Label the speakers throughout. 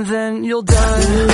Speaker 1: and then you'll die.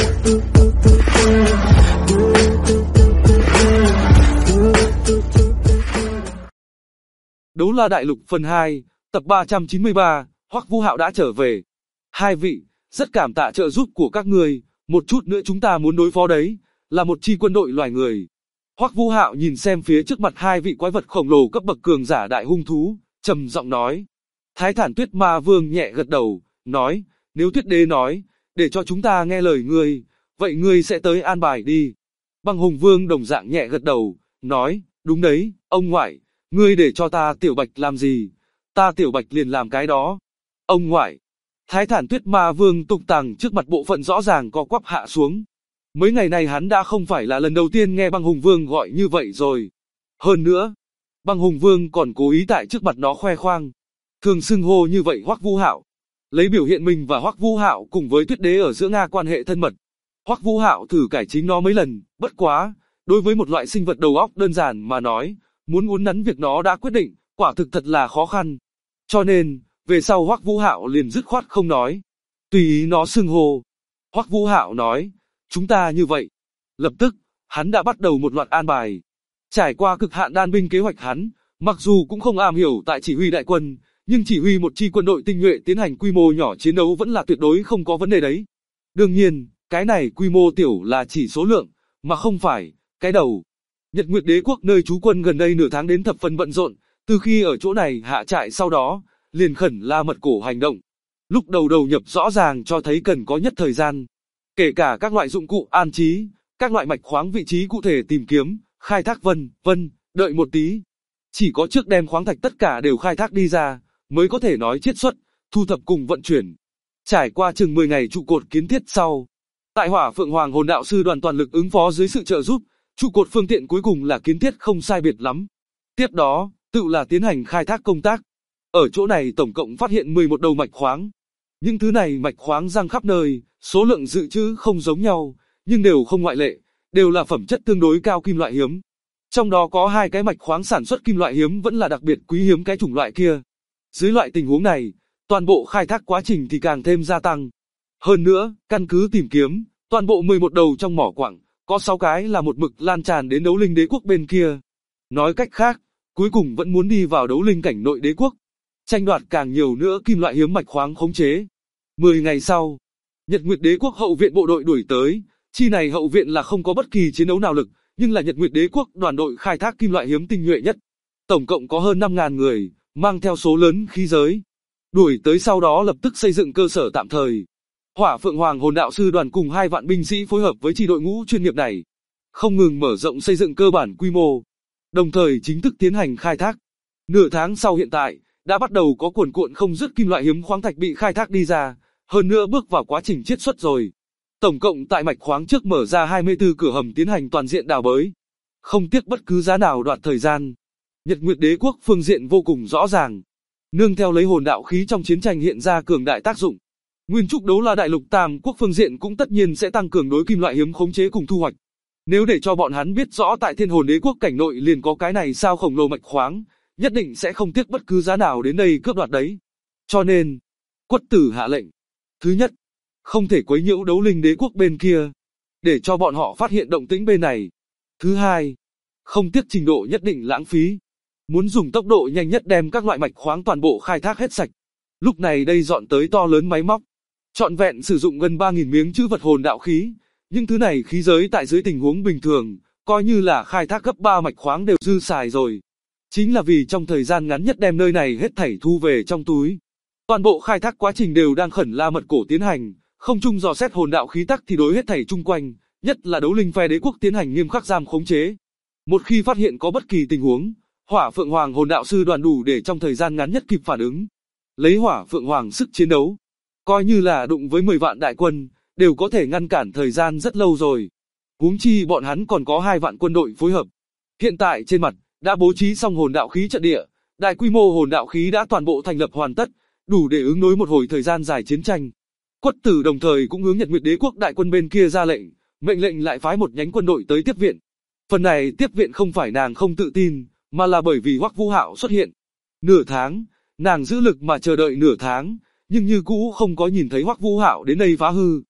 Speaker 2: Đấu La Đại Lục phần 2, tập 393, Hoắc Vũ Hạo đã trở về. Hai vị, rất cảm tạ trợ giúp của các ngươi, một chút nữa chúng ta muốn đối phó đấy, là một chi quân đội loài người. Hoắc Vũ Hạo nhìn xem phía trước mặt hai vị quái vật khổng lồ cấp bậc cường giả đại hung thú, trầm giọng nói. Thái Thản Tuyết Ma Vương nhẹ gật đầu, nói, nếu Tuyết Đế nói, để cho chúng ta nghe lời ngươi, vậy ngươi sẽ tới an bài đi. Băng Hùng Vương đồng dạng nhẹ gật đầu, nói, đúng đấy, ông ngoại, ngươi để cho ta Tiểu Bạch làm gì, ta Tiểu Bạch liền làm cái đó. Ông ngoại, Thái Thản Tuyết Ma Vương tung tàng trước mặt bộ phận rõ ràng co quắp hạ xuống. Mấy ngày này hắn đã không phải là lần đầu tiên nghe Băng Hùng Vương gọi như vậy rồi. Hơn nữa, Băng Hùng Vương còn cố ý tại trước mặt nó khoe khoang, thường xưng hô như vậy Hoắc Vũ Hạo. Lấy biểu hiện mình và Hoắc Vũ Hạo cùng với Tuyết Đế ở giữa Nga quan hệ thân mật. Hoắc Vũ Hạo thử cải chính nó mấy lần, bất quá, đối với một loại sinh vật đầu óc đơn giản mà nói, muốn uốn nắn việc nó đã quyết định, quả thực thật là khó khăn. Cho nên, về sau Hoắc Vũ Hạo liền dứt khoát không nói, tùy ý nó xưng hô. Hoắc Vũ Hạo nói, chúng ta như vậy. Lập tức, hắn đã bắt đầu một loạt an bài. Trải qua cực hạn đan binh kế hoạch hắn, mặc dù cũng không am hiểu tại chỉ huy đại quân, nhưng chỉ huy một chi quân đội tinh nhuệ tiến hành quy mô nhỏ chiến đấu vẫn là tuyệt đối không có vấn đề đấy. Đương nhiên, cái này quy mô tiểu là chỉ số lượng, mà không phải cái đầu. Nhật Nguyệt Đế quốc nơi trú quân gần đây nửa tháng đến thập phần bận rộn, từ khi ở chỗ này hạ trại sau đó, liền khẩn la mật cổ hành động. Lúc đầu đầu nhập rõ ràng cho thấy cần có nhất thời gian. Kể cả các loại dụng cụ an trí, các loại mạch khoáng vị trí cụ thể tìm kiếm, khai thác vân, đợi một tí. Chỉ có trước đem khoáng thạch tất cả đều khai thác đi ra, mới có thể nói chiết xuất, thu thập cùng vận chuyển. Trải qua chừng 10 ngày trụ cột kiến thiết sau, tại Hỏa Phượng Hoàng Hồn Đạo Sư đoàn toàn lực ứng phó dưới sự trợ giúp, trụ cột phương tiện cuối cùng là kiến thiết không sai biệt lắm. Tiếp đó, tự là tiến hành khai thác công tác. Ở chỗ này tổng cộng phát hiện 11 đầu mạch khoáng. Những thứ này mạch khoáng răng khắp nơi, số lượng dự trữ không giống nhau, nhưng đều không ngoại lệ, đều là phẩm chất tương đối cao kim loại hiếm. Trong đó có 2 cái mạch khoáng sản xuất kim loại hiếm vẫn là đặc biệt quý hiếm cái chủng loại kia. Dưới loại tình huống này, toàn bộ khai thác quá trình thì càng thêm gia tăng. Hơn nữa, căn cứ tìm kiếm, toàn bộ 11 đầu trong mỏ quặng, có 6 cái là một mực lan tràn đến Đấu Linh Đế quốc bên kia. Nói cách khác, cuối cùng vẫn muốn đi vào Đấu Linh cảnh nội đế quốc, tranh đoạt càng nhiều nữa kim loại hiếm mạch khoáng khống chế. 10 ngày sau, Nhật Nguyệt Đế quốc hậu viện bộ đội đuổi tới, chi này hậu viện là không có bất kỳ chiến đấu nào lực, nhưng là Nhật Nguyệt Đế quốc đoàn đội khai thác kim loại hiếm tinh nhuệ nhất. Tổng cộng có hơn 5.000 người, mang theo số lớn khí giới. Đuổi tới sau đó lập tức xây dựng cơ sở tạm thời. Hỏa Phượng Hoàng Hồn Đạo Sư đoàn cùng 2 vạn binh sĩ phối hợp với chi đội ngũ chuyên nghiệp này, không ngừng mở rộng xây dựng cơ bản quy mô, đồng thời chính thức tiến hành khai thác. Nửa tháng sau hiện tại, đã bắt đầu có cuồn cuộn không dứt kim loại hiếm khoáng thạch bị khai thác đi ra, hơn nữa bước vào quá trình chiết xuất rồi. Tổng cộng tại mạch khoáng trước mở ra 24 cửa hầm tiến hành toàn diện đào bới, không tiếc bất cứ giá nào đoạt thời gian. Nhật Nguyệt Đế quốc phương diện vô cùng rõ ràng, nương theo lấy hồn đạo khí trong chiến tranh hiện ra cường đại tác dụng. Nguyên trúc Đấu La Đại Lục Tam quốc phương diện cũng tất nhiên sẽ tăng cường đối kim loại hiếm khống chế cùng thu hoạch. Nếu để cho bọn hắn biết rõ tại Thiên Hồn Đế quốc cảnh nội liền có cái này sao khổng lồ mạch khoáng, nhất định sẽ không tiếc bất cứ giá nào đến đây cướp đoạt đấy. Cho nên, Quất Tử hạ lệnh. Thứ nhất, không thể quấy nhiễu Đấu Linh Đế quốc bên kia, để cho bọn họ phát hiện động tĩnh bên này. Thứ hai, không tiếc trình độ nhất định lãng phí, muốn dùng tốc độ nhanh nhất đem các loại mạch khoáng toàn bộ khai thác hết sạch. Lúc này đây dọn tới to lớn máy móc, trọn vẹn sử dụng gần 3.000 miếng trữ vật hồn đạo khí. Những thứ này khí giới tại dưới tình huống bình thường, coi như là khai thác gấp 3 mạch khoáng đều dư xài rồi. Chính là vì trong thời gian ngắn nhất đem nơi này hết thảy thu về trong túi. Toàn bộ khai thác quá trình đều đang khẩn la mật cổ tiến hành, không chung dò xét hồn đạo khí tắc thì đối hết thảy chung quanh, nhất là Đấu Linh phe đế quốc tiến hành nghiêm khắc giam khống chế. Một khi phát hiện có bất kỳ tình huống, Hỏa Phượng Hoàng Hồn Đạo Sư đoàn đủ để trong thời gian ngắn nhất kịp phản ứng. Lấy Hỏa Phượng Hoàng sức chiến đấu, coi như là đụng với 10 vạn đại quân, đều có thể ngăn cản thời gian rất lâu rồi. Huống chi bọn hắn còn có 2 vạn quân đội phối hợp. Hiện tại trên mặt, đã bố trí xong hồn đạo khí trận địa, đại quy mô hồn đạo khí đã toàn bộ thành lập hoàn tất, đủ để ứng đối một hồi thời gian dài chiến tranh. Quất Tử đồng thời cũng hướng Nhật Nguyệt Đế quốc đại quân bên kia ra lệnh, mệnh lệnh lại phái một nhánh quân đội tới tiếp viện. Phần này tiếp viện không phải nàng không tự tin, mà là bởi vì Hoắc Vũ Hạo xuất hiện. Nửa tháng, nàng giữ lực mà chờ đợi nửa tháng, nhưng như cũ không có nhìn thấy Hoắc Vũ Hạo đến đây phá hư.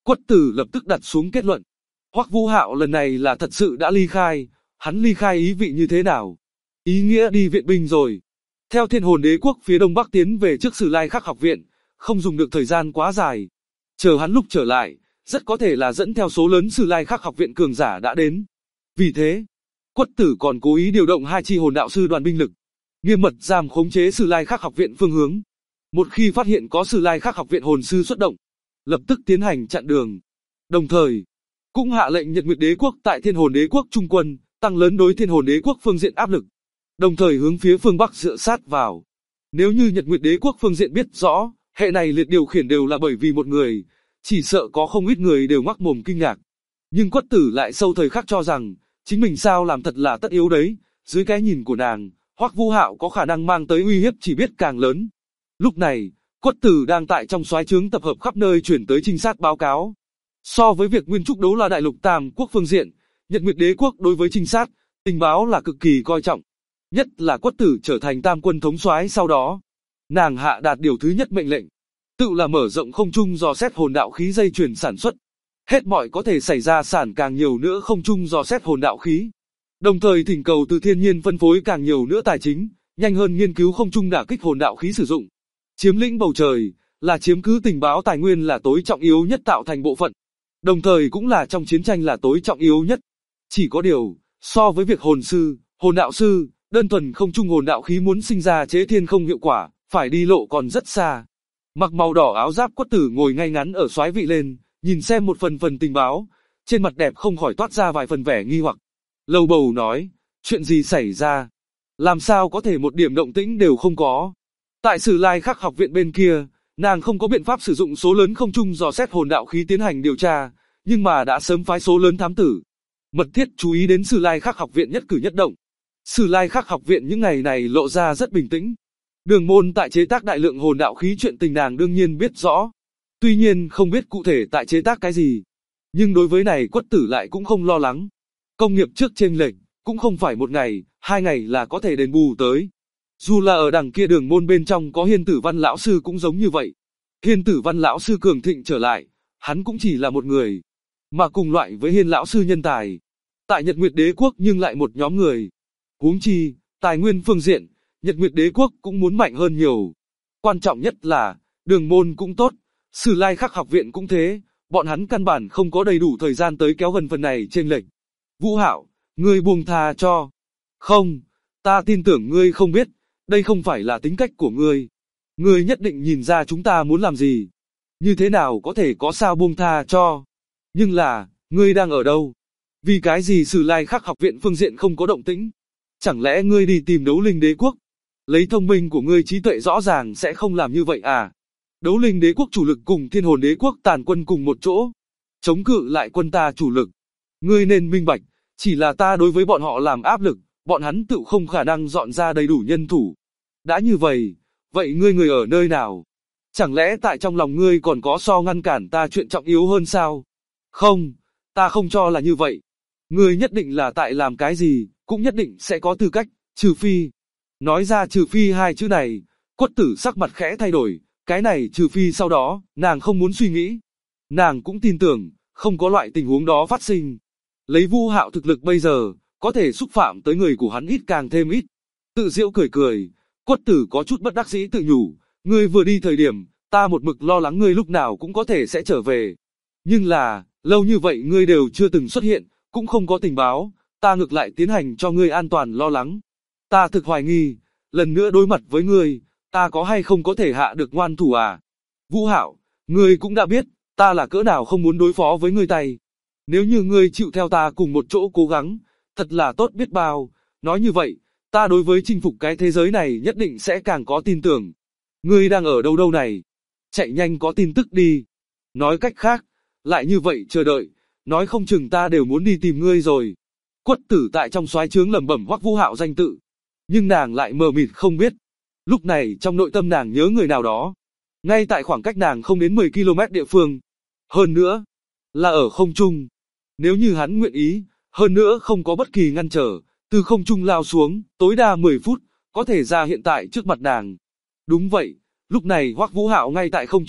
Speaker 2: Quất Tử lập tức đặt xuống kết luận. Hoắc Vũ Hạo lần này là thật sự đã ly khai, hắn ly khai ý vị như thế nào? Ý nghĩa đi viện binh rồi. Theo Thiên Hồn Đế quốc phía đông bắc tiến về trước Sử Lai Khắc học viện, không dùng được thời gian quá dài. Chờ hắn lúc trở lại, rất có thể là dẫn theo số lớn Sử Lai Khắc học viện cường giả đã đến. Vì thế, Quất Tử còn cố ý điều động 2 chi hồn đạo sư đoàn binh lực, nghiêm mật giam khống chế Sử Lai Khắc học viện phương hướng. Một khi phát hiện có Sử Lai Khắc học viện hồn sư xuất động, lập tức tiến hành chặn đường. Đồng thời, cũng hạ lệnh Nhật Nguyệt Đế quốc tại Thiên Hồn Đế quốc trung quân, tăng lớn đối Thiên Hồn Đế quốc phương diện áp lực, đồng thời hướng phía phương Bắc dựa sát vào. Nếu như Nhật Nguyệt Đế quốc phương diện biết rõ, hệ này liệt điều khiển đều là bởi vì một người, chỉ sợ có không ít người đều ngoác mồm kinh ngạc. Nhưng Quất Tử lại sâu thời khắc cho rằng, chính mình sao làm thật là tất yếu đấy, dưới cái nhìn của nàng, Hoắc Vũ Hạo có khả năng mang tới uy hiếp chỉ biết càng lớn. Lúc này, Quất Tử đang tại trong soái trướng tập hợp khắp nơi chuyển tới trinh sát báo cáo. So với việc Nguyên Trúc đấu la đại lục Tam quốc phương diện, Nhật Nguyệt Đế quốc đối với trinh sát, tình báo là cực kỳ coi trọng. Nhất là Quất Tử trở thành Tam quân thống soái sau đó, nàng hạ đạt điều thứ nhất mệnh lệnh, tự là mở rộng không trung dò xét hồn đạo khí dây chuyền sản xuất. Hết mọi có thể xảy ra sản càng nhiều nữa không trung dò xét hồn đạo khí. Đồng thời thỉnh cầu từ thiên nhiên phân phối càng nhiều nữa tài chính, nhanh hơn nghiên cứu không trung đả kích hồn đạo khí sử dụng. Chiếm lĩnh bầu trời, là chiếm cứ tình báo tài nguyên là tối trọng yếu nhất tạo thành bộ phận. Đồng thời cũng là trong chiến tranh là tối trọng yếu nhất. Chỉ có điều, so với việc hồn sư, hồn đạo sư, đơn thuần không trung hồn đạo khí muốn sinh ra chế thiên không hiệu quả, phải đi lộ còn rất xa. Mặc màu đỏ áo giáp Quất Tử ngồi ngay ngắn ở soái vị lên, nhìn xem một phần tình báo, trên mặt đẹp không khỏi toát ra vài phần vẻ nghi hoặc. Lầu bầu nói, chuyện gì xảy ra? Làm sao có thể một điểm động tĩnh đều không có? Tại Sử Lai Khắc học viện bên kia, nàng không có biện pháp sử dụng số lớn không trung dò xét hồn đạo khí tiến hành điều tra, nhưng mà đã sớm phái số lớn thám tử, mật thiết chú ý đến Sử Lai Khắc học viện nhất cử nhất động. Sử Lai Khắc học viện những ngày này lộ ra rất bình tĩnh. Đường Môn tại chế tác đại lượng hồn đạo khí chuyện tình nàng đương nhiên biết rõ. Tuy nhiên không biết cụ thể tại chế tác cái gì. Nhưng đối với này Quất Tử lại cũng không lo lắng. Công nghiệp trước chênh lệch, cũng không phải một ngày, 2 ngày là có thể đền bù tới. Dù là ở đằng kia Đường Môn bên trong có Hiên Tử Văn lão sư cũng giống như vậy. Hiên Tử Văn lão sư cường thịnh trở lại, hắn cũng chỉ là một người. Mà cùng loại với Hiên lão sư nhân tài. Tại Nhật Nguyệt Đế quốc nhưng lại một nhóm người. Huống chi, tài nguyên phương diện, Nhật Nguyệt Đế quốc cũng muốn mạnh hơn nhiều. Quan trọng nhất là, Đường Môn cũng tốt, Sử Lai Khắc học viện cũng thế, bọn hắn căn bản không có đầy đủ thời gian tới kéo gần phần này chênh lệch. Vũ Hạo, ngươi buông tha cho. Không, ta tin tưởng ngươi không biết, đây không phải là tính cách của ngươi. Ngươi nhất định nhìn ra chúng ta muốn làm gì. Như thế nào có thể có sao buông tha cho. Nhưng là, ngươi đang ở đâu? Vì cái gì Sử Lai Khắc học viện phương diện không có động tĩnh? Chẳng lẽ ngươi đi tìm Đấu Linh Đế quốc? Lấy thông minh của ngươi trí tuệ rõ ràng sẽ không làm như vậy à? Đấu Linh Đế quốc chủ lực cùng Thiên Hồn Đế quốc tàn quân cùng một chỗ, chống cự lại quân ta chủ lực. Ngươi nên minh bạch, chỉ là ta đối với bọn họ làm áp lực, bọn hắn tự không khả năng dọn ra đầy đủ nhân thủ. Đã như vậy, vậy ngươi người ở nơi nào? Chẳng lẽ tại trong lòng ngươi còn có so ngăn cản ta chuyện trọng yếu hơn sao? Không, ta không cho là như vậy. Ngươi nhất định là tại làm cái gì, cũng nhất định sẽ có tư cách, trừ phi. Nói ra trừ phi 2 chữ này, Quất Tử sắc mặt khẽ thay đổi, cái này trừ phi sau đó, nàng không muốn suy nghĩ. Nàng cũng tin tưởng, không có loại tình huống đó phát sinh. Lấy Vũ Hạo thực lực bây giờ, có thể xúc phạm tới người của hắn ít càng thêm ít. Tự giễu cười cười, Quất Tử có chút bất đắc dĩ tự nhủ, ngươi vừa đi thời điểm, ta một mực lo lắng ngươi lúc nào cũng có thể sẽ trở về. Nhưng là, lâu như vậy ngươi đều chưa từng xuất hiện, cũng không có tình báo, ta ngược lại tiến hành cho ngươi an toàn lo lắng. Ta thực hoài nghi, lần nữa đối mặt với ngươi, ta có hay không có thể hạ được ngoan thủ à? Vũ Hạo, ngươi cũng đã biết, ta là cỡ nào không muốn đối phó với ngươi tay. Nếu như ngươi chịu theo ta cùng một chỗ cố gắng, thật là tốt biết bao. Nói như vậy, ta đối với chinh phục cái thế giới này nhất định sẽ càng có tin tưởng. Ngươi đang ở đâu đâu này? Chạy nhanh có tin tức đi. Nói cách khác, lại như vậy chờ đợi, nói không chừng ta đều muốn đi tìm ngươi rồi. Quất Tử tại trong soái trướng lẩm bẩm Hoắc Vũ Hạo danh tự, nhưng nàng lại mờ mịt không biết. Lúc này trong nội tâm nàng nhớ người nào đó, ngay tại khoảng cách nàng không đến 10 km địa phương. Hơn nữa, là ở không trung. Nếu như hắn nguyện ý, hơn nữa không có bất kỳ ngăn trở, từ không trung lao xuống, tối đa 10 phút, có thể ra hiện tại trước mặt nàng. Đúng vậy, lúc này Hoắc Vũ Hạo ngay tại không trung,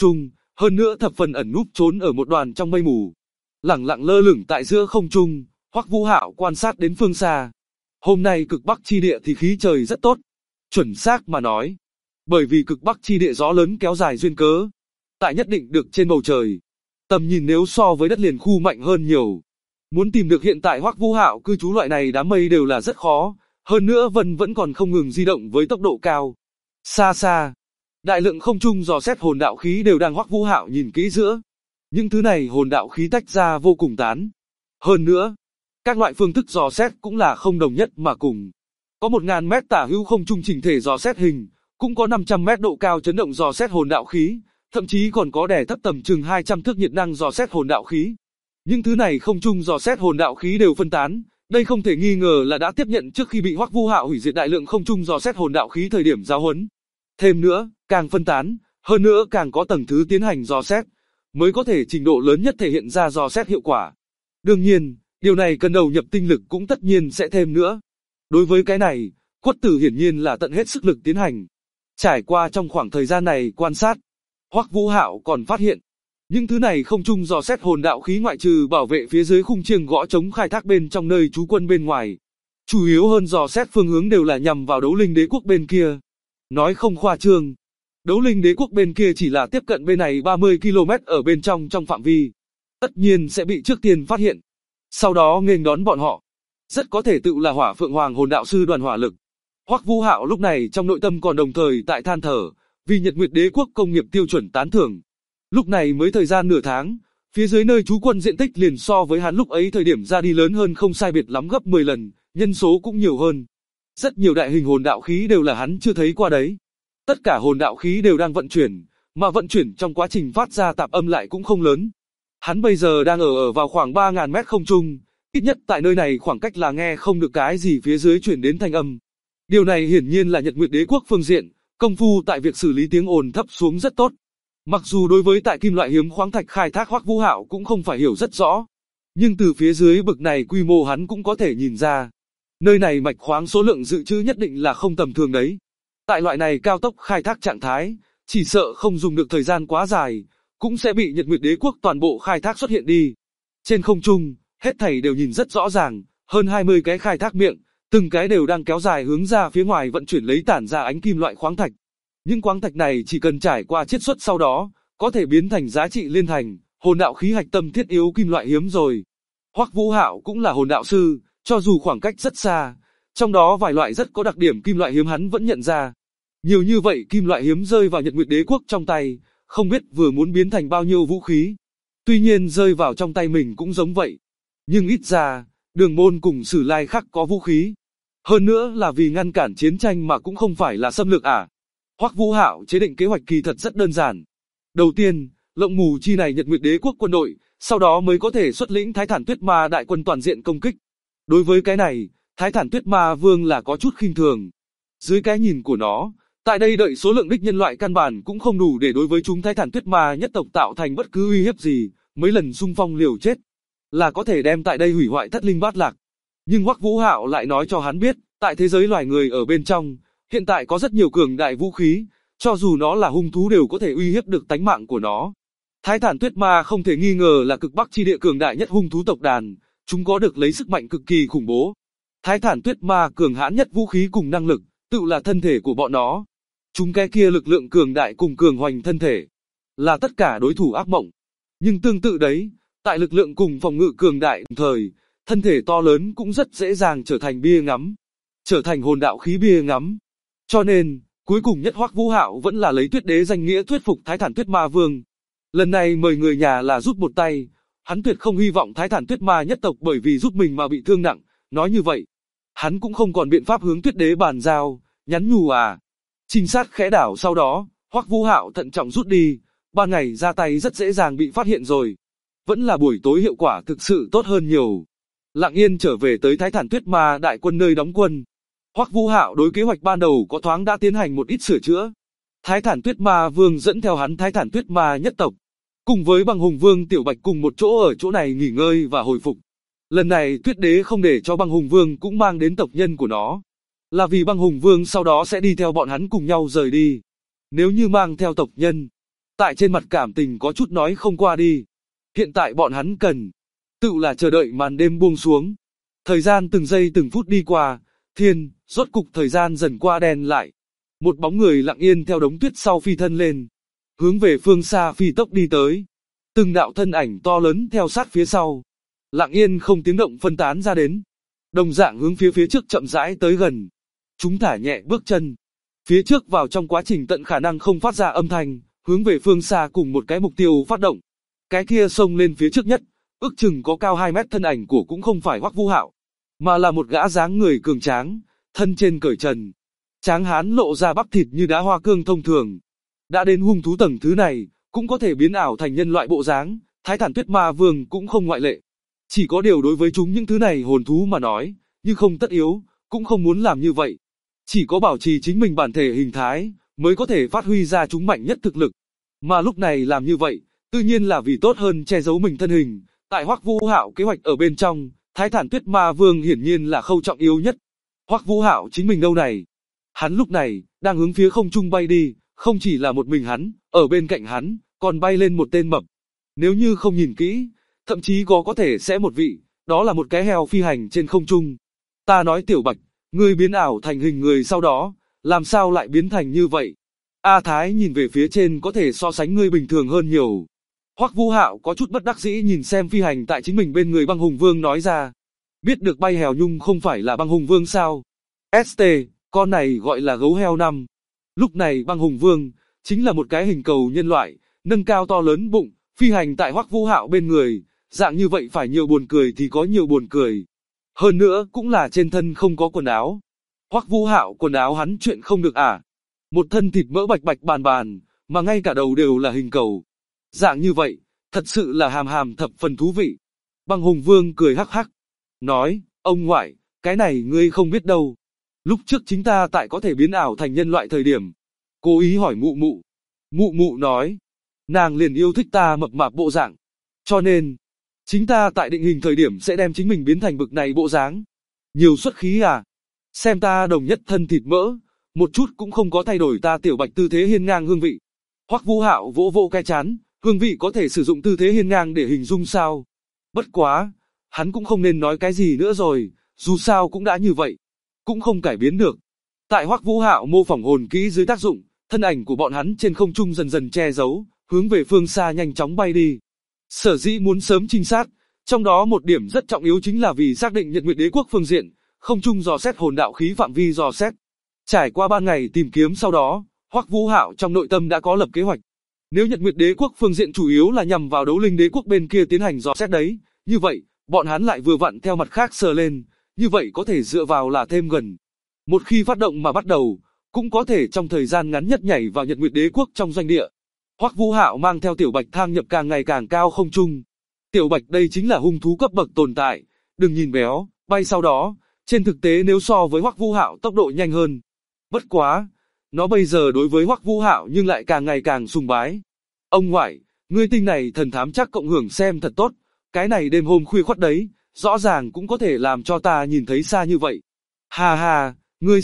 Speaker 2: hơn nữa thập phần ẩn núp trốn ở một đoàn trong mây mù, lẳng lặng lơ lửng tại giữa không trung. Hoắc Vũ Hạo quan sát đến phương xa. Hôm nay cực Bắc chi địa thì khí trời rất tốt. Chuẩn xác mà nói, bởi vì cực Bắc chi địa gió lớn kéo dài duyên cớ, tại nhất định được trên bầu trời, tầm nhìn nếu so với đất liền khu mạnh hơn nhiều. Muốn tìm được hiện tại Hoắc Vũ Hạo cư trú loại này đám mây đều là rất khó, hơn nữa vân vẫn còn không ngừng di động với tốc độ cao. Xa xa, đại lượng không trung dò xét hồn đạo khí đều đang Hoắc Vũ Hạo nhìn kỹ giữa. Những thứ này hồn đạo khí tách ra vô cùng tán. Hơn nữa, các loại phương thức dò xét cũng là không đồng nhất mà cùng. Có 1000 mét tả hữu không trung chỉnh thể dò xét hình, cũng có 500 mét độ cao chấn động dò xét hồn đạo khí, thậm chí còn có đè thấp tầm chừng 200 thước nhiệt năng dò xét hồn đạo khí. Những thứ này không trung dò xét hồn đạo khí đều phân tán, đây không thể nghi ngờ là đã tiếp nhận trước khi bị Hoắc Vũ Hạo hủy diệt đại lượng không trung dò xét hồn đạo khí thời điểm giáo huấn. Thêm nữa, càng phân tán, hơn nữa càng có tầng thứ tiến hành dò xét, mới có thể trình độ lớn nhất thể hiện ra dò xét hiệu quả. Đương nhiên, điều này cần đầu nhập tinh lực cũng tất nhiên sẽ thêm nữa. Đối với cái này, Quất Tử hiển nhiên là tận hết sức lực tiến hành. Trải qua trong khoảng thời gian này quan sát, Hoắc Vũ Hạo còn phát hiện, những thứ này không trung dò xét hồn đạo khí ngoại trừ bảo vệ phía dưới khung chiêng gõ trống khai thác bên trong nơi trú quân bên ngoài, chủ yếu hơn dò xét phương hướng đều là nhằm vào Đấu Linh Đế quốc bên kia. Nói không khoa trương, Đấu Linh Đế quốc bên kia chỉ là tiếp cận bên này 30 km ở bên trong phạm vi, tất nhiên sẽ bị trước tiên phát hiện, sau đó nghênh đón bọn họ. Rất có thể tự là Hỏa Phượng Hoàng hồn đạo sư đoàn hỏa lực. Hoắc Vũ Hạo lúc này trong nội tâm còn đồng thời tại than thở, vì Nhật Nguyệt Đế quốc công nghiệp tiêu chuẩn tán thưởng. Lúc này mới thời gian nửa tháng, phía dưới nơi trú quân diện tích liền so với hắn lúc ấy thời điểm ra đi lớn hơn không sai biệt lắm gấp 10 lần, nhân số cũng nhiều hơn. Rất nhiều đại hình hồn đạo khí đều là hắn chưa thấy qua đấy. Tất cả hồn đạo khí đều đang vận chuyển, mà vận chuyển trong quá trình phát ra tạp âm lại cũng không lớn. Hắn bây giờ đang ở vào khoảng 3000 mét không trung, ít nhất tại nơi này khoảng cách là nghe không được cái gì phía dưới chuyển đến thanh âm. Điều này hiển nhiên là Nhật Nguyệt Đế quốc phương diện, công phu tại việc xử lý tiếng ồn thấp xuống rất tốt. Mặc dù đối với tại kim loại hiếm khoáng thạch khai thác Hoắc Vũ Hạo cũng không phải hiểu rất rõ, nhưng từ phía dưới bực này quy mô hắn cũng có thể nhìn ra. Nơi này mạch khoáng số lượng dự trữ nhất định là không tầm thường đấy. Tại loại này cao tốc khai thác trạng thái, chỉ sợ không dùng được thời gian quá dài, cũng sẽ bị Nhật Nguyệt Đế quốc toàn bộ khai thác xuất hiện đi. Trên không trung, hết thảy đều nhìn rất rõ ràng, hơn 20 cái khai thác miệng, từng cái đều đang kéo dài hướng ra phía ngoài vận chuyển lấy tản ra ánh kim loại khoáng thạch. Những khoáng thạch này chỉ cần trải qua chiết xuất sau đó, có thể biến thành giá trị liên thành, hồn đạo khí hạch tâm thiết yếu kim loại hiếm rồi. Hoắc Vũ Hạo cũng là hồn đạo sư, cho dù khoảng cách rất xa, trong đó vài loại rất có đặc điểm kim loại hiếm hắn vẫn nhận ra. Nhiều như vậy kim loại hiếm rơi vào Nhật Nguyệt Đế quốc trong tay, không biết vừa muốn biến thành bao nhiêu vũ khí. Tuy nhiên rơi vào trong tay mình cũng giống vậy. Nhưng ít ra, Đường Môn cùng Sử Lai Khắc có vũ khí. Hơn nữa là vì ngăn cản chiến tranh mà cũng không phải là xâm lược à. Hoắc Vũ Hạo chế định kế hoạch kỳ thật rất đơn giản. Đầu tiên, lộng mù chi này Nhật Nguyệt Đế quốc quân đội, sau đó mới có thể xuất lĩnh Thái Thản Tuyết Ma đại quân toàn diện công kích. Đối với cái này, Thái Thản Tuyết Ma Vương là có chút khinh thường. Dưới cái nhìn của nó, tại đây đợi số lượng đích nhân loại căn bản cũng không đủ để đối với chúng Thái Thản Tuyết Ma nhất tộc tạo thành bất cứ uy hiếp gì, mấy lần xung phong liều chết là có thể đem tại đây hủy hoại thất linh bát lạc. Nhưng Hoắc Vũ Hạo lại nói cho hắn biết, tại thế giới loài người ở bên trong, hiện tại có rất nhiều cường đại vũ khí, cho dù nó là hung thú đều có thể uy hiếp được tánh mạng của nó. Thái Thản Tuyết Ma không thể nghi ngờ là cực bắc chi địa cường đại nhất hung thú tộc đàn, chúng có được lấy sức mạnh cực kỳ khủng bố. Thái Thản Tuyết Ma cường hãn nhất vũ khí cùng năng lực, tự là thân thể của bọn nó. Chúng cái kia lực lượng cường đại cùng cường hoành thân thể, là tất cả đối thủ ác mộng. Nhưng tương tự đấy, tại lực lượng cùng phòng ngự cường đại đồng thời, thân thể to lớn cũng rất dễ dàng trở thành bia ngắm, trở thành hồn đạo khí bia ngắm. Cho nên, cuối cùng nhất Hoắc Vũ Hạo vẫn là lấy Tuyết Đế danh nghĩa thuyết phục Thái Thản Tuyết Ma Vương. Lần này mời người nhà là giúp một tay, hắn tuyệt không hy vọng Thái Thản Tuyết Ma nhất tộc bởi vì giúp mình mà bị thương nặng, nói như vậy, hắn cũng không còn biện pháp hướng Tuyết Đế bàn giao, nhắn nhủ à. Trinh sát khẽ đảo sau đó, Hoắc Vũ Hạo thận trọng rút đi, ban ngày ra tay rất dễ dàng bị phát hiện rồi. Vẫn là buổi tối hiệu quả thực sự tốt hơn nhiều. Lặng yên trở về tới Thái Thản Tuyết Ma đại quân nơi đóng quân. Hoắc Vũ Hạo đối kế hoạch ban đầu có thoáng đã tiến hành một ít sửa chữa. Thái Thản Tuyết Ma Vương dẫn theo hắn Thái Thản Tuyết Ma nhất tộc, cùng với Băng Hùng Vương Tiểu Bạch cùng một chỗ ở chỗ này nghỉ ngơi và hồi phục. Lần này Tuyết Đế không để cho Băng Hùng Vương cũng mang đến tộc nhân của nó, là vì Băng Hùng Vương sau đó sẽ đi theo bọn hắn cùng nhau rời đi. Nếu như mang theo tộc nhân, Tại trên mặt cảm tình có chút nói không qua đi. Hiện tại bọn hắn cần, tự là chờ đợi màn đêm buông xuống. Thời gian từng giây từng phút đi qua, rốt cục thời gian dần qua đen lại. Một bóng người lặng yên theo đống tuyết sau phi thân lên, hướng về phương xa phi tốc đi tới. Từng đạo thân ảnh to lớn theo sát phía sau, lặng yên không tiếng động phân tán ra đến. Đồng dạng hướng phía trước chậm rãi tới gần. Chúng thả nhẹ bước chân, phía trước vào trong quá trình tận khả năng không phát ra âm thanh, hướng về phương xa cùng một cái mục tiêu phát động. Cái kia xông lên phía trước nhất, ước chừng có cao 2 mét thân ảnh của cũng không phải Hoắc Vũ Hạo, mà là một gã dáng người cường tráng, thân trên cởi trần, tráng hán lộ ra bắp thịt như đá hoa cương thông thường. Đã đến hung thú tầng thứ này, cũng có thể biến ảo thành nhân loại bộ dáng, Thái Thản Tuyết Ma Vương cũng không ngoại lệ. Chỉ có điều đối với chúng những thứ này hồn thú mà nói, nhưng không tất yếu, cũng không muốn làm như vậy. Chỉ có bảo trì chính mình bản thể hình thái, mới có thể phát huy ra chúng mạnh nhất thực lực. Mà lúc này làm như vậy, tự nhiên là vì tốt hơn che giấu mình thân hình. Tại Hoắc Vũ Hạo kế hoạch ở bên trong, Thái Thản Tuyết Ma Vương hiển nhiên là khâu trọng yếu nhất. Hoắc Vũ Hạo chính mình đâu này? Hắn lúc này, đang hướng phía không trung bay đi, không chỉ là một mình hắn, ở bên cạnh hắn, còn bay lên một tên mập. Nếu như không nhìn kỹ, thậm chí có thể sẽ một vị, đó là một cái heo phi hành trên không trung. Ta nói Tiểu Bạch, ngươi biến ảo thành hình người sau đó, làm sao lại biến thành như vậy? A Thái nhìn về phía trên có thể so sánh ngươi bình thường hơn nhiều. Hoắc Vũ Hạo có chút bất đắc dĩ nhìn xem phi hành tại chính mình bên người Băng Hùng Vương nói ra. Biết được bay hèo nhung không phải là Băng Hùng Vương sao? ST, con này gọi là gấu heo năm. Lúc này Băng Hùng Vương, chính là một cái hình cầu nhân loại, nâng cao to lớn bụng, phi hành tại Hoắc Vũ Hạo bên người, dạng như vậy phải nhiều buồn cười thì có nhiều buồn cười. Hơn nữa cũng là trên thân không có quần áo. Hoắc Vũ Hạo quần áo hắn chuyện không được à? Một thân thịt mỡ bạch bạch bàn bàn, mà ngay cả đầu đều là hình cầu. Dạng như vậy, thật sự là hàm thập phần thú vị. Băng Hùng Vương cười hắc hắc, nói, ông ngoại, cái này ngươi không biết đâu. Lúc trước chính ta tại có thể biến ảo thành nhân loại thời điểm, cố ý hỏi mụ mụ. Mụ mụ nói, nàng liền yêu thích ta mập mạp bộ dạng. Cho nên, chính ta tại định hình thời điểm sẽ đem chính mình biến thành bực này bộ dáng. Nhiều xuất khí à? Xem ta đồng nhất thân thịt mỡ, một chút cũng không có thay đổi ta Tiểu Bạch tư thế hiên ngang hương vị. Hoắc Vũ Hạo vỗ vỗ cái chán, hương vị có thể sử dụng tư thế hiên ngang để hình dung sao? Bất quá, hắn cũng không nên nói cái gì nữa rồi, dù sao cũng đã như vậy, cũng không cải biến được. Tại Hoắc Vũ Hạo mô phỏng hồn kỹ dưới tác dụng, thân ảnh của bọn hắn trên không trung dần dần che giấu, hướng về phương xa nhanh chóng bay đi. Sở dĩ muốn sớm trinh sát, trong đó một điểm rất trọng yếu chính là vì xác định Nhật Nguyệt Đế Quốc phương diện, không trung dò xét hồn đạo khí phạm vi dò xét. Trải qua 3 ngày tìm kiếm sau đó, Hoắc Vũ Hạo trong nội tâm đã có lập kế hoạch. Nếu Nhật Nguyệt Đế Quốc phương diện chủ yếu là nhằm vào Đấu Linh Đế Quốc bên kia tiến hành dò xét đấy, như vậy, bọn hắn lại vừa vặn theo mặt khác sờ lên, như vậy có thể dựa vào là thêm gần. Một khi phát động mà bắt đầu, cũng có thể trong thời gian ngắn nhất nhảy vào Nhật Nguyệt Đế Quốc trong doanh địa. Hoắc Vũ Hạo mang theo Tiểu Bạch thang nhập càng ngày càng cao không trung. Tiểu Bạch đây chính là hung thú cấp bậc tồn tại, đừng nhìn béo, bay sau đó, trên thực tế nếu so với Hoắc Vũ Hạo tốc độ nhanh hơn. Bất quá, nó bây giờ đối với Hoắc Vũ Hạo nhưng lại càng ngày càng sùng bái. Ông ngoại, ngươi tinh này thần thám chắc cộng hưởng xem thật tốt, cái này đêm hôm khuya khoắt đấy, rõ ràng cũng có thể làm cho ta nhìn thấy xa như vậy. Hà hà,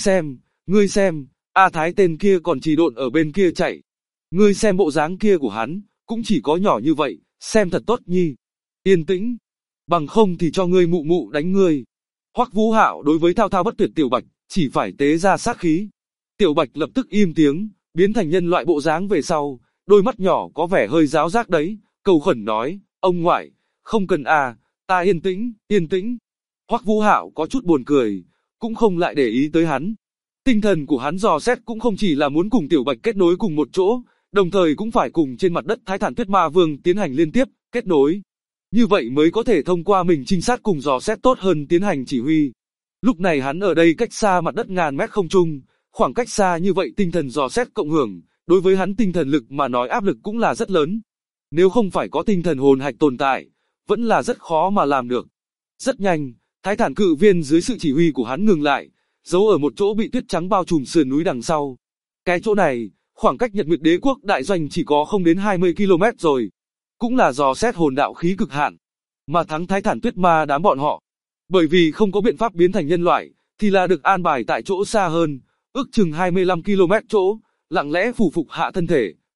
Speaker 2: ngươi xem, A Thái tên kia còn trì độn ở bên kia chạy. Ngươi xem bộ dáng kia của hắn, cũng chỉ có nhỏ như vậy, xem thật tốt nhi. Yên tĩnh, bằng không thì cho ngươi mụ mụ đánh ngươi. Hoắc Vũ Hạo đối với thao thao bất tuyệt Tiểu Bạch, chỉ phải tế ra sát khí. Tiểu Bạch lập tức im tiếng, biến thành nhân loại bộ dáng về sau, đôi mắt nhỏ có vẻ hơi ráo rác đấy, cầu khẩn nói, ông ngoại, không cần à, ta yên tĩnh. Hoắc Vũ Hạo có chút buồn cười, cũng không lại để ý tới hắn. Tinh thần của hắn dò xét cũng không chỉ là muốn cùng Tiểu Bạch kết nối cùng một chỗ, đồng thời cũng phải cùng trên mặt đất Thái Thản Tuyết Ma Vương tiến hành liên tiếp, kết nối. Như vậy mới có thể thông qua mình trinh sát cùng dò xét tốt hơn tiến hành chỉ huy. Lúc này hắn ở đây cách xa mặt đất ngàn mét không trung, khoảng cách xa như vậy tinh thần dò xét cộng hưởng, đối với hắn tinh thần lực mà nói áp lực cũng là rất lớn. Nếu không phải có tinh thần hồn hạch tồn tại, vẫn là rất khó mà làm được. Rất nhanh, Thái Thản cự viên dưới sự chỉ huy của hắn ngừng lại, giấu ở một chỗ bị tuyết trắng bao trùm sườn núi đằng sau. Cái chỗ này, khoảng cách Nhật Nguyệt Đế Quốc đại doanh chỉ có không đến 20 km rồi. Cũng là dò xét hồn đạo khí cực hạn, mà thắng Thái Thản Tuyết Ma đám bọn họ. Bởi vì không có biện pháp biến thành nhân loại, thì là được an bài tại chỗ xa hơn, ước chừng 25 km chỗ, lặng lẽ phủ phục hạ thân thể,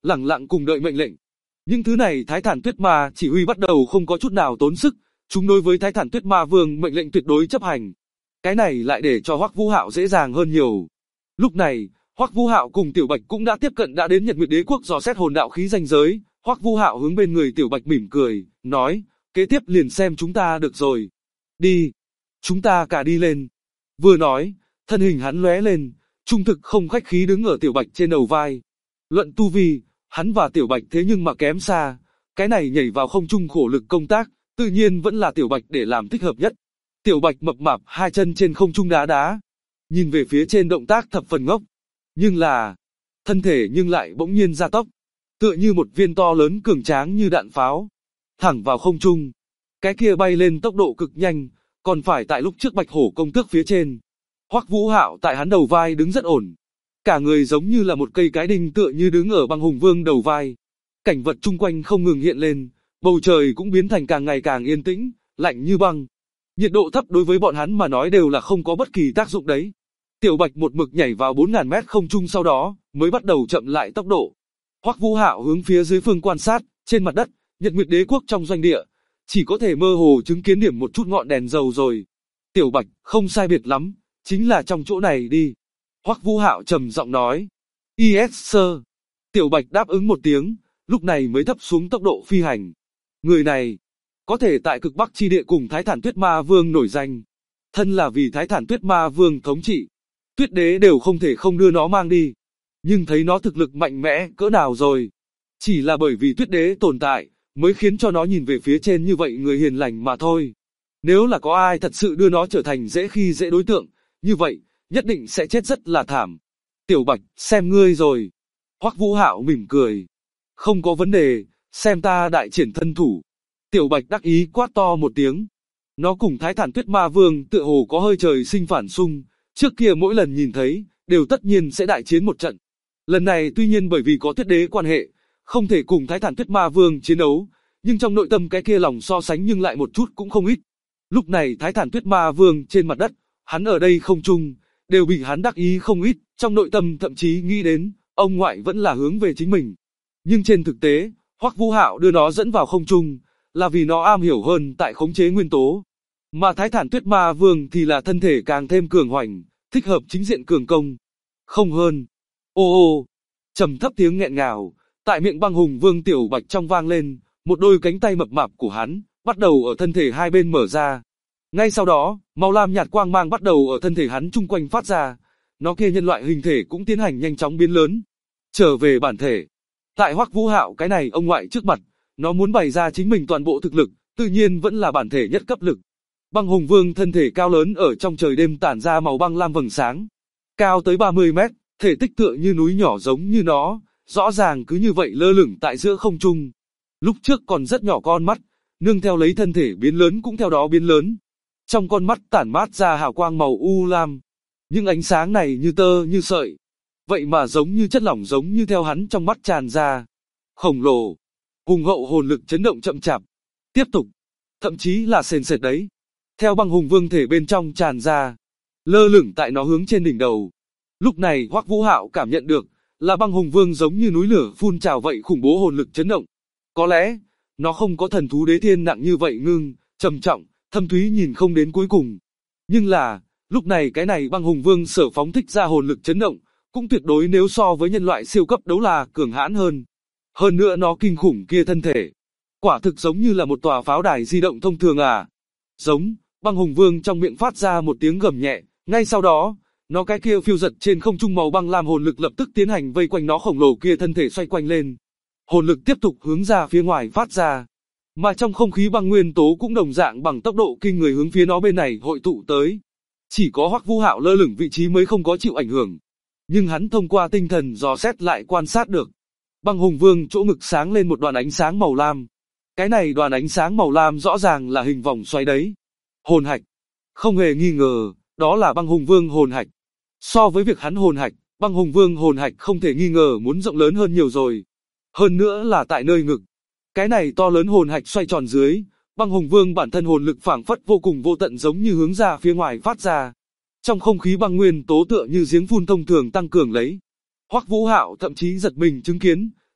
Speaker 2: lẳng lặng cùng đợi mệnh lệnh. Những thứ này Thái Thản Tuyết Ma chỉ huy bắt đầu không có chút nào tốn sức, chúng đối với Thái Thản Tuyết Ma Vương mệnh lệnh tuyệt đối chấp hành. Cái này lại để cho Hoắc Vũ Hạo dễ dàng hơn nhiều. Lúc này, Hoắc Vũ Hạo cùng Tiểu Bạch cũng đã tiếp cận đã đến Nhật Nguyệt Đế Quốc dò xét hồn đạo khí ranh giới. Hoắc Vũ Hạo hướng bên người Tiểu Bạch mỉm cười, nói, kế tiếp liền xem chúng ta được rồi. Đi, chúng ta cả đi lên. Vừa nói, thân hình hắn lóe lên, trung thực không khách khí đứng ở Tiểu Bạch trên đầu vai. Luận tu vi, hắn và Tiểu Bạch thế nhưng mà kém xa, cái này nhảy vào không trung khổ lực công tác, tự nhiên vẫn là Tiểu Bạch để làm thích hợp nhất. Tiểu Bạch mập mạp hai chân trên không trung đá đá, nhìn về phía trên động tác thập phần ngốc, nhưng là, thân thể nhưng lại bỗng nhiên gia tốc, tựa như một viên to lớn cường tráng như đạn pháo, thẳng vào không trung. Cái kia bay lên tốc độ cực nhanh, còn phải tại lúc trước Bạch Hổ công tước phía trên. Hoắc Vũ Hạo tại hắn đầu vai đứng rất ổn, cả người giống như là một cây cái đinh tựa như đứng ở Băng Hùng Vương đầu vai. Cảnh vật chung quanh không ngừng hiện lên, bầu trời cũng biến thành càng ngày càng yên tĩnh, lạnh như băng. Nhiệt độ thấp đối với bọn hắn mà nói đều là không có bất kỳ tác dụng đấy. Tiểu Bạch một mực nhảy vào 4000 mét không trung sau đó, mới bắt đầu chậm lại tốc độ. Hoắc Vũ Hạo hướng phía dưới phương quan sát, trên mặt đất, Nhật Nguyệt Đế Quốc trong doanh địa, chỉ có thể mơ hồ chứng kiến điểm một chút ngọn đèn dầu rồi. Tiểu Bạch, không sai biệt lắm, chính là trong chỗ này đi. Hoắc Vũ Hạo trầm giọng nói. Yes sir. Tiểu Bạch đáp ứng một tiếng, lúc này mới thấp xuống tốc độ phi hành. Người này, có thể tại cực Bắc chi địa cùng Thái Thản Tuyết Ma Vương nổi danh. Thân là vì Thái Thản Tuyết Ma Vương thống trị, Tuyết Đế đều không thể không đưa nó mang đi. Nhưng thấy nó thực lực mạnh mẽ cỡ nào rồi. Chỉ là bởi vì Tuyết Đế tồn tại, mới khiến cho nó nhìn về phía trên như vậy người hiền lành mà thôi. Nếu là có ai thật sự đưa nó trở thành dễ khi dễ đối tượng, như vậy, nhất định sẽ chết rất là thảm. Tiểu Bạch, xem ngươi rồi. Hoắc Vũ Hạo mỉm cười. Không có vấn đề, xem ta đại triển thân thủ. Tiểu Bạch đắc ý quát to một tiếng. Nó cùng Thái Thản Tuyết Ma Vương tựa hồ có hơi trời sinh phản xung, trước kia mỗi lần nhìn thấy, đều tất nhiên sẽ đại chiến một trận. Lần này tuy nhiên bởi vì có Tuyết Đế quan hệ, không thể cùng Thái Thản Tuyết Ma Vương chiến đấu, nhưng trong nội tâm cái kia lòng so sánh nhưng lại một chút cũng không ít. Lúc này Thái Thản Tuyết Ma Vương trên mặt đất, hắn ở đây không trung, đều bị hắn đắc ý không ít, trong nội tâm thậm chí nghĩ đến, ông ngoại vẫn là hướng về chính mình. Nhưng trên thực tế, Hoắc Vũ Hạo đưa nó dẫn vào không trung, là vì nó am hiểu hơn tại khống chế nguyên tố. Mà Thái Thản Tuyết Ma Vương thì là thân thể càng thêm cường hoành, thích hợp chính diện cường công. Không hơn. Ô ô, trầm thấp tiếng nghẹn ngào, tại miệng Băng Hùng Vương Tiểu Bạch trong vang lên, một đôi cánh tay mập mạp của hắn, bắt đầu ở thân thể hai bên mở ra. Ngay sau đó, màu lam nhạt quang mang bắt đầu ở thân thể hắn chung quanh phát ra, nó kia nhân loại hình thể cũng tiến hành nhanh chóng biến lớn, trở về bản thể. Tại Hoắc Vũ Hạo cái này ông ngoại trước mặt, nó muốn bày ra chính mình toàn bộ thực lực, tự nhiên vẫn là bản thể nhất cấp lực. Băng Hùng Vương thân thể cao lớn ở trong trời đêm tản ra màu băng lam vầng sáng, cao tới 30 mét, thể tích tựa như núi nhỏ giống như nó, rõ ràng cứ như vậy lơ lửng tại giữa không trung. Lúc trước còn rất nhỏ con mắt, nương theo lấy thân thể biến lớn cũng theo đó biến lớn. Trong con mắt tản mát ra hào quang màu u lam, những ánh sáng này như tơ như sợi, vậy mà giống như chất lỏng giống như theo hắn trong mắt tràn ra. Khổng lồ, hùng hậu hồn lực chấn động chậm chạp, tiếp tục, thậm chí là sền sệt đấy. Theo Băng Hùng Vương thể bên trong tràn ra, lơ lửng tại nó hướng trên đỉnh đầu. Lúc này Hoắc Vũ Hạo cảm nhận được, là Băng Hùng Vương giống như núi lửa phun trào vậy khủng bố hồn lực chấn động. Có lẽ, nó không có thần thú đế thiên nặng như vậy ngưng, trầm trọng, thâm thúy nhìn không đến cuối cùng. Nhưng là, lúc này cái này Băng Hùng Vương sở phóng thích ra hồn lực chấn động, cũng tuyệt đối nếu so với nhân loại siêu cấp đấu là cường hãn hơn. Hơn nữa nó kinh khủng kia thân thể, quả thực giống như là một tòa pháo đài di động thông thường à. Giống, Băng Hùng Vương trong miệng phát ra một tiếng gầm nhẹ, ngay sau đó, nó cái kia phiêu giật trên không trung màu băng lam hồn lực lập tức tiến hành vây quanh nó khổng lồ kia thân thể xoay quanh lên. Hồn lực tiếp tục hướng ra phía ngoài phát ra. Mà trong không khí băng nguyên tố cũng đồng dạng bằng tốc độ kinh người hướng phía nó bên này hội tụ tới. Chỉ có Hoắc Vũ Hạo lơ lửng vị trí mới không có chịu ảnh hưởng. Nhưng hắn thông qua tinh thần dò xét lại quan sát được. Băng Hùng Vương chỗ ngực sáng lên một đoàn ánh sáng màu lam. Cái này đoàn ánh sáng màu lam rõ ràng là hình vòng xoáy đấy. Hồn hạch. Không hề nghi ngờ, đó là Băng Hùng Vương hồn hạch. So với việc hắn hồn hạch, Băng Hùng Vương hồn hạch không thể nghi ngờ muốn rộng lớn hơn nhiều rồi. Hơn nữa là tại nơi ngực. Cái này to lớn hồn hạch xoay tròn dưới, Băng Hùng Vương bản thân hồn lực phảng phất vô cùng vô tận giống như hướng ra phía ngoài phát ra. Trong không khí băng nguyên tố tựa như giếng phun thông thường tăng cường lấy. Hoắc Vũ Hạo thậm chí giật mình chứng kiến,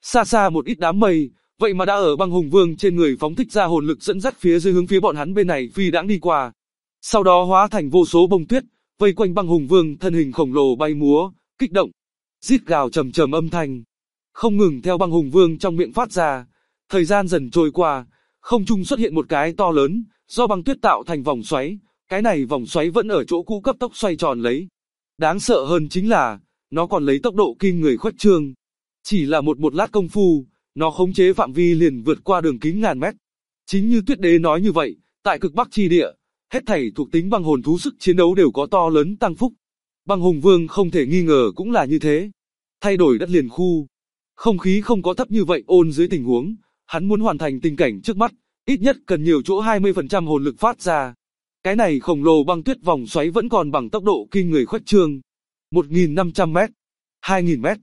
Speaker 2: Xa xa một ít đám mây, vậy mà đã ở băng hùng vương trên người phóng thích ra hồn lực dẫn dắt phía dưới hướng phía bọn hắn bên này phi đãng đi qua. Sau đó hóa thành vô số bông tuyết, vây quanh băng hùng vương thân hình khổng lồ bay múa, kích động. Rít gào trầm trầm âm thanh, không ngừng theo băng hùng vương trong miệng phát ra. Thời gian dần trôi qua, không trung xuất hiện một cái to lớn, do băng tuyết tạo thành vòng xoáy. Cái này vòng xoáy vẫn ở chỗ cũ cấp tốc xoay tròn lấy. Đáng sợ hơn chính là, nó còn lấy tốc độ kinh người khuếch trương. Chỉ là một lát công phu, nó khống chế phạm vi liền vượt qua đường kính ngàn mét. Chính như Tuyết Đế nói như vậy, tại cực Bắc chi địa, hết thảy thuộc tính băng hồn thú sức chiến đấu đều có to lớn tăng phúc. Băng hùng vương không thể nghi ngờ cũng là như thế. Thay đổi đất liền khu, không khí không có thấp như vậy ôn dưới tình huống, hắn muốn hoàn thành tình cảnh trước mắt, ít nhất cần nhiều chỗ 20% hồn lực phát ra. Cái này khổng lồ băng tuyết vòng xoáy vẫn còn bằng tốc độ kinh người khuếch trương. 1.500 mét, 2.000 mét,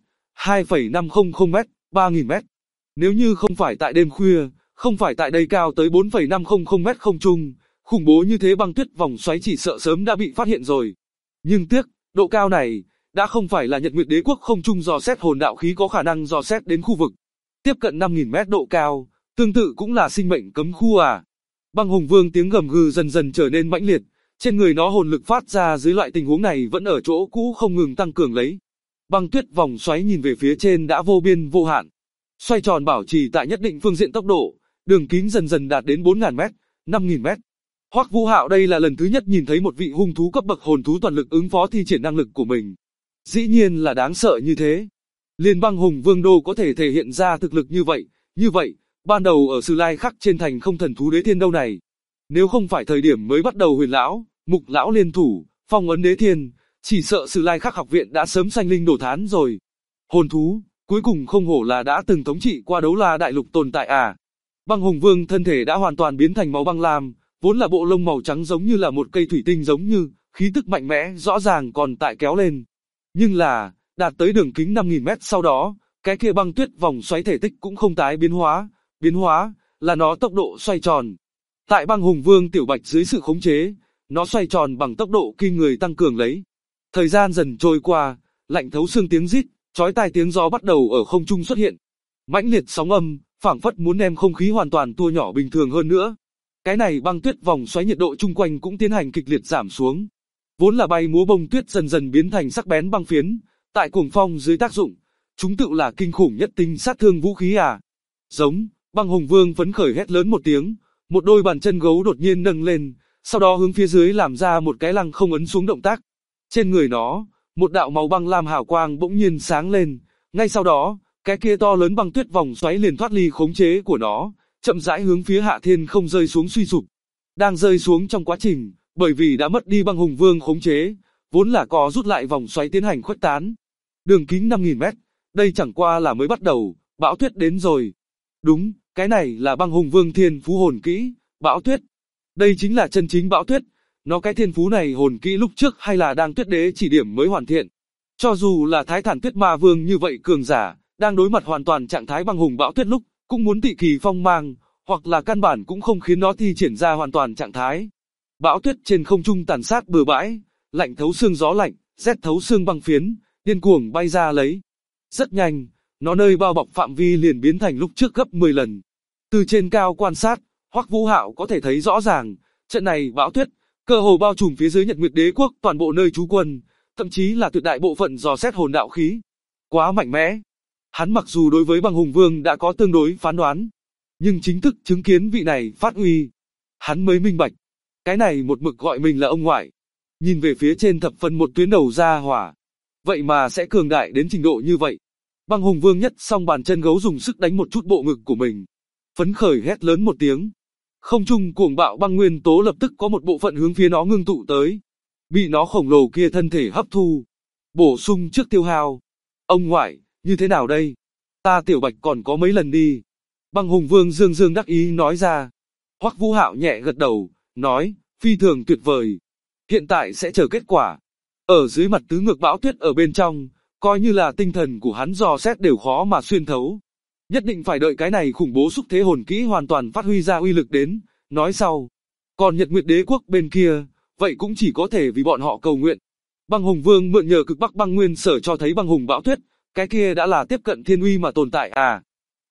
Speaker 2: 2,500 mét, 3.000 mét. Nếu như không phải tại đêm khuya, không phải tại đây cao tới 4,500 mét không trung, khủng bố như thế băng tuyết vòng xoáy chỉ sợ sớm đã bị phát hiện rồi. Nhưng tiếc, độ cao này, đã không phải là Nhật Nguyệt Đế quốc không trung dò xét hồn đạo khí có khả năng dò xét đến khu vực. Tiếp cận 5.000 mét độ cao, tương tự cũng là sinh mệnh cấm khu à. Băng hùng vương tiếng gầm gừ dần dần trở nên mãnh liệt, trên người nó hồn lực phát ra dưới loại tình huống này vẫn ở chỗ cũ không ngừng tăng cường lấy. Băng tuyết vòng xoáy nhìn về phía trên đã vô biên vô hạn, xoay tròn bảo trì tại nhất định phương diện tốc độ, đường kính dần dần đạt đến 4.000 mét, 5.000 mét. Hoắc Vũ Hạo đây là lần thứ nhất nhìn thấy một vị hung thú cấp bậc hồn thú toàn lực ứng phó thi triển năng lực của mình. Dĩ nhiên là đáng sợ như thế. Liên băng hùng vương đô có thể thể hiện ra thực lực như vậy, ban đầu ở Sử Lai Khắc trên thành không thần thú đế thiên đâu này. Nếu không phải thời điểm mới bắt đầu Huyền lão, Mục lão liên thủ, phong ấn đế thiên, chỉ sợ Sử Lai Khắc học viện đã sớm sanh linh đổ thán rồi. Hồn thú, cuối cùng không hổ là đã từng thống trị qua Đấu La đại lục tồn tại à. Băng hùng vương thân thể đã hoàn toàn biến thành màu băng lam, vốn là bộ lông màu trắng giống như là một cây thủy tinh giống như, khí tức mạnh mẽ rõ ràng còn tại kéo lên. Nhưng là, đạt tới đường kính 5.000 mét sau đó, cái kia băng tuyết vòng xoáy thể tích cũng không tái biến hóa là nó tốc độ xoay tròn. Tại băng hùng vương tiểu bạch dưới sự khống chế, nó xoay tròn bằng tốc độ kinh người tăng cường lấy. Thời gian dần trôi qua, lạnh thấu xương tiếng rít, chói tai tiếng gió bắt đầu ở không trung xuất hiện. Mãnh liệt sóng âm, phảng phất muốn đem không khí hoàn toàn tua nhỏ bình thường hơn nữa. Cái này băng tuyết vòng xoáy nhiệt độ chung quanh cũng tiến hành kịch liệt giảm xuống. Vốn là bay múa bông tuyết dần dần biến thành sắc bén băng phiến, tại cuồng phong dưới tác dụng, chúng tự là kinh khủng nhất tinh sát thương vũ khí à. Giống, băng hùng vương phấn khởi hét lớn một tiếng, một đôi bàn chân gấu đột nhiên nâng lên, sau đó hướng phía dưới làm ra một cái lăng không ấn xuống động tác. Trên người nó, một đạo màu băng lam hào quang bỗng nhiên sáng lên, ngay sau đó, cái kia to lớn băng tuyết vòng xoáy liền thoát ly khống chế của nó, chậm rãi hướng phía hạ thiên không rơi xuống suy sụp. Đang rơi xuống trong quá trình, bởi vì đã mất đi băng hùng vương khống chế, vốn là có rút lại vòng xoáy tiến hành khuếch tán. Đường kính 5.000 mét, đây chẳng qua là mới bắt đầu, bão tuyết đến rồi. Đúng, cái này là băng hùng vương thiên phú hồn kỹ, bão tuyết. Đây chính là chân chính bão tuyết, nó cái thiên phú này hồn kỹ lúc trước hay là đang Tuyết Đế chỉ điểm mới hoàn thiện. Cho dù là Thái Thản Tuyết Ma Vương như vậy cường giả, đang đối mặt hoàn toàn trạng thái băng hùng bão tuyết lúc, cũng muốn tị kỳ phong mang, hoặc là căn bản cũng không khiến nó thi triển ra hoàn toàn trạng thái. Bão tuyết trên không trung tàn sát bừa bãi, lạnh thấu xương gió lạnh, rét thấu xương băng phiến, điên cuồng bay ra lấy. Rất nhanh, nó nơi bao bọc phạm vi liền biến thành lúc trước gấp 10 lần. Từ trên cao quan sát, Hoắc Vũ Hạo có thể thấy rõ ràng, trận này bão tuyết, cơ hồ bao trùm phía dưới Nhật Nguyệt Đế quốc toàn bộ nơi trú quân, thậm chí là tuyệt đại bộ phận dò xét hồn đạo khí. Quá mạnh mẽ. Hắn mặc dù đối với băng hùng vương đã có tương đối phán đoán, nhưng chính thức chứng kiến vị này phát uy, hắn mới minh bạch. Cái này một mực gọi mình là ông ngoại. Nhìn về phía trên thập phần một tuyến đầu ra hỏa. Vậy mà sẽ cường đại đến trình độ như vậy. Băng hùng vương nhất song bàn chân gấu dùng sức đánh một chút bộ ngực của mình. Phấn khởi hét lớn một tiếng. Không trung cuồng bạo băng nguyên tố lập tức có một bộ phận hướng phía nó ngưng tụ tới. Bị nó khổng lồ kia thân thể hấp thu. Bổ sung trước tiêu hao. Ông ngoại, như thế nào đây? Ta tiểu bạch còn có mấy lần đi. Băng hùng vương dương dương đắc ý nói ra. Hoắc Vũ Hạo nhẹ gật đầu, nói, phi thường tuyệt vời. Hiện tại sẽ chờ kết quả. Ở dưới mặt tứ ngược bão tuyết ở bên trong, coi như là tinh thần của hắn dò xét đều khó mà xuyên thấu. Nhất định phải đợi cái này khủng bố xúc thế hồn kỹ hoàn toàn phát huy ra uy lực đến, nói sau. Còn Nhật Nguyệt Đế quốc bên kia, vậy cũng chỉ có thể vì bọn họ cầu nguyện. Băng hùng vương mượn nhờ cực bắc băng nguyên sở cho thấy băng hùng bão tuyết, cái kia đã là tiếp cận thiên uy mà tồn tại à.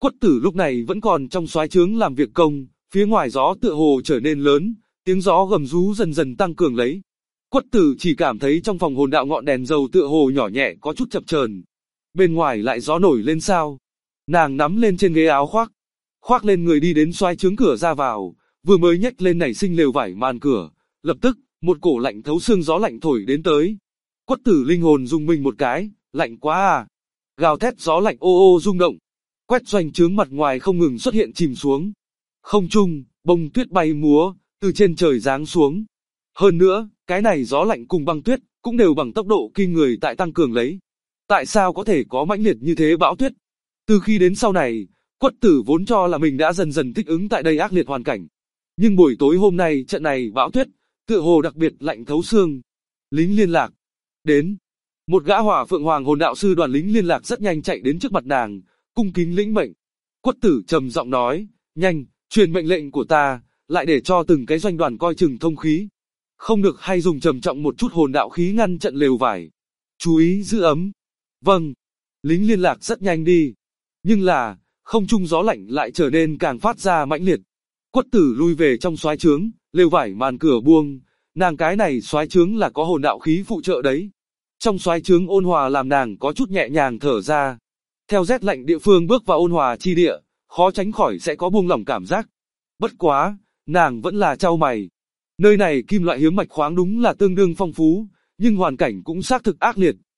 Speaker 2: Quất Tử lúc này vẫn còn trong soái trướng làm việc công, phía ngoài gió tựa hồ trở nên lớn, tiếng gió gầm rú dần dần tăng cường lấy. Quất Tử chỉ cảm thấy trong phòng hồn đạo ngọn đèn dầu tựa hồ nhỏ nhẹ có chút chập chờn. Bên ngoài lại gió nổi lên sao? Nàng nắm lên trên ghế áo khoác lên người đi đến soái trướng cửa ra vào, vừa mới nhấc lên nảy sinh lều vải màn cửa, lập tức, một cổ lạnh thấu xương gió lạnh thổi đến tới. Quất Tử linh hồn rung mình một cái, lạnh quá à. Gào thét gió lạnh ô ô rung động. Quét doanh trướng mặt ngoài không ngừng xuất hiện chìm xuống. Không trung, bông tuyết bay múa, từ trên trời giáng xuống. Hơn nữa, cái này gió lạnh cùng băng tuyết, cũng đều bằng tốc độ kinh người tại tăng cường lấy. Tại sao có thể có mãnh liệt như thế bão tuyết? Từ khi đến sau này, Quất Tử vốn cho là mình đã dần dần thích ứng tại đây ác liệt hoàn cảnh. Nhưng buổi tối hôm nay trận này bão tuyết, tựa hồ đặc biệt lạnh thấu xương. Lính liên lạc. Đến. Một gã Hỏa Phượng Hoàng hồn đạo sư đoàn lính liên lạc rất nhanh chạy đến trước mặt nàng, cung kính lĩnh mệnh. Quất Tử trầm giọng nói, nhanh, truyền mệnh lệnh của ta, lại để cho từng cái doanh đoàn coi chừng thông khí. Không được hay dùng trầm trọng một chút hồn đạo khí ngăn trận lều vải. Chú ý giữ ấm. Vâng. Lính liên lạc rất nhanh đi. Nhưng là, không trung gió lạnh lại trở nên càng phát ra mãnh liệt. Quất Tử lui về trong soái trướng, lều vải màn cửa buông, nàng cái này soái trướng là có hồn đạo khí phụ trợ đấy. Trong soái trướng ôn hòa làm nàng có chút nhẹ nhàng thở ra. Theo rét lạnh địa phương bước vào ôn hòa chi địa, khó tránh khỏi sẽ có buông lỏng cảm giác. Bất quá, nàng vẫn là chau mày. Nơi này kim loại hiếm mạch khoáng đúng là tương đương phong phú, nhưng hoàn cảnh cũng xác thực ác liệt,